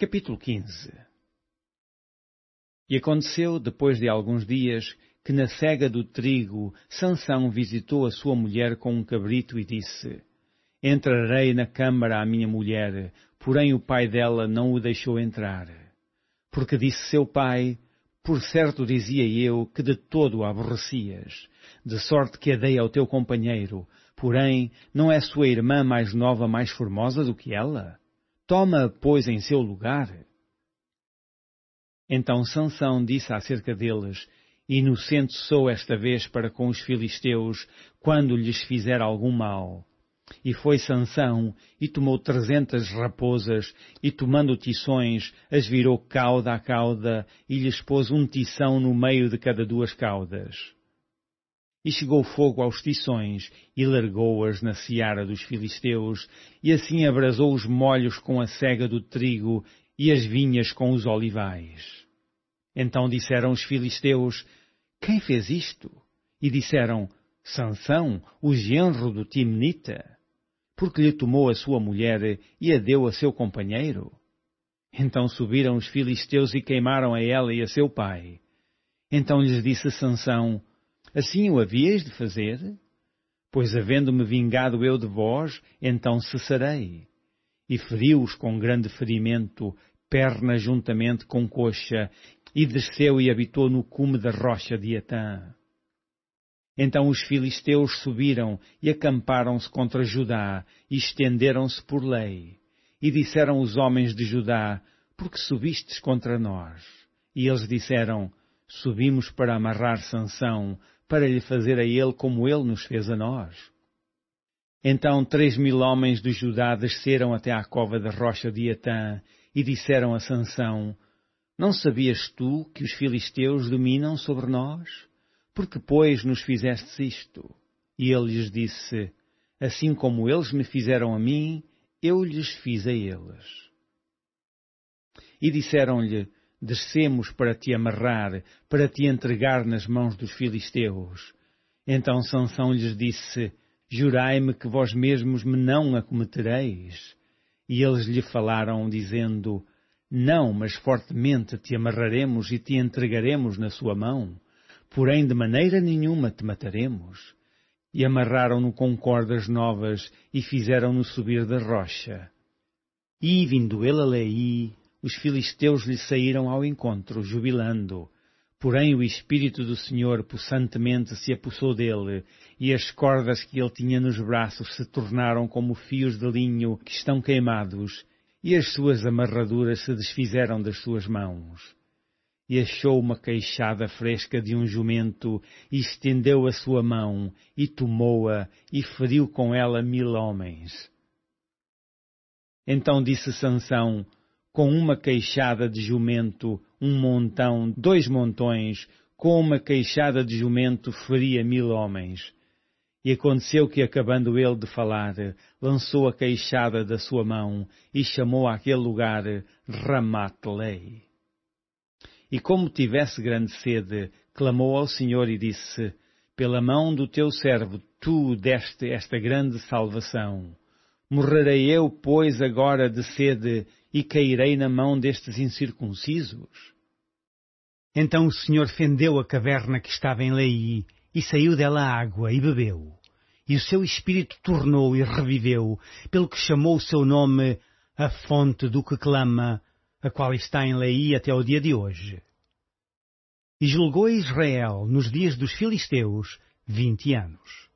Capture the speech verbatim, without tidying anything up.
Capítulo quinze. E aconteceu, depois de alguns dias, que na cega do trigo, Sansão visitou a sua mulher com um cabrito e disse: Entrarei na câmara à minha mulher, porém o pai dela não o deixou entrar. Porque disse seu pai: Por certo dizia eu que de todo a aborrecias, de sorte que a dei ao teu companheiro, porém não é sua irmã mais nova mais formosa do que ela? Toma, pois, em seu lugar. Então Sansão disse acerca deles: Inocente sou esta vez para com os filisteus, quando lhes fizer algum mal. E foi Sansão, e tomou trezentas raposas, e tomando tições, as virou cauda a cauda, e lhes pôs um tição no meio de cada duas caudas. E chegou fogo aos tições, e largou-as na seara dos filisteus, e assim abrasou os molhos com a cega do trigo, e as vinhas com os olivais. Então disseram os filisteus: Quem fez isto? E disseram: Sansão, o genro do Timnita, porque lhe tomou a sua mulher e a deu a seu companheiro. Então subiram os filisteus e queimaram a ela e a seu pai. Então lhes disse Sansão: Assim o havíeis de fazer? Pois havendo-me vingado eu de vós, então cessarei. E feriu-os com grande ferimento, perna juntamente com coxa, e desceu e habitou no cume da rocha de Etã. Então os filisteus subiram e acamparam-se contra Judá, e estenderam-se por lei. E disseram os homens de Judá: Por que subistes contra nós? E eles disseram: Subimos para amarrar Sansão, para lhe fazer a ele como ele nos fez a nós. Então três mil homens de Judá desceram até à cova da rocha de Etã, e disseram a Sansão: Não sabias tu que os filisteus dominam sobre nós? Por que, pois, nos fizestes isto? E ele lhes disse: Assim como eles me fizeram a mim, eu lhes fiz a eles. E disseram-lhe: Descemos para te amarrar, para te entregar nas mãos dos filisteus. Então Sansão lhes disse: Jurai-me que vós mesmos me não acometereis. E eles lhe falaram, dizendo: Não, mas fortemente te amarraremos e te entregaremos na sua mão. Porém, de maneira nenhuma te mataremos. E amarraram-no com cordas novas e fizeram-no subir da rocha. E, vindo ele a Leí, os filisteus lhe saíram ao encontro, jubilando. Porém, o Espírito do Senhor possantemente se apossou dele, e as cordas que ele tinha nos braços se tornaram como fios de linho que estão queimados, e as suas amarraduras se desfizeram das suas mãos. E achou uma queixada fresca de um jumento, e estendeu a sua mão, e tomou-a, e feriu com ela mil homens. Então disse Sansão: Com uma queixada de jumento, um montão, dois montões, com uma queixada de jumento feria mil homens. E aconteceu que, acabando ele de falar, lançou a queixada da sua mão, e chamou àquele lugar Ramat-lei. E como tivesse grande sede, clamou ao Senhor e disse: Pela mão do teu servo tu deste esta grande salvação. Morrerei eu, pois, agora de sede, e cairei na mão destes incircuncisos? Então o Senhor fendeu a caverna que estava em Leí, e saiu dela água, e bebeu. E o seu espírito tornou e reviveu, pelo que chamou o seu nome a fonte do que clama, a qual está em Leí até o dia de hoje. E julgou Israel, nos dias dos filisteus, vinte anos.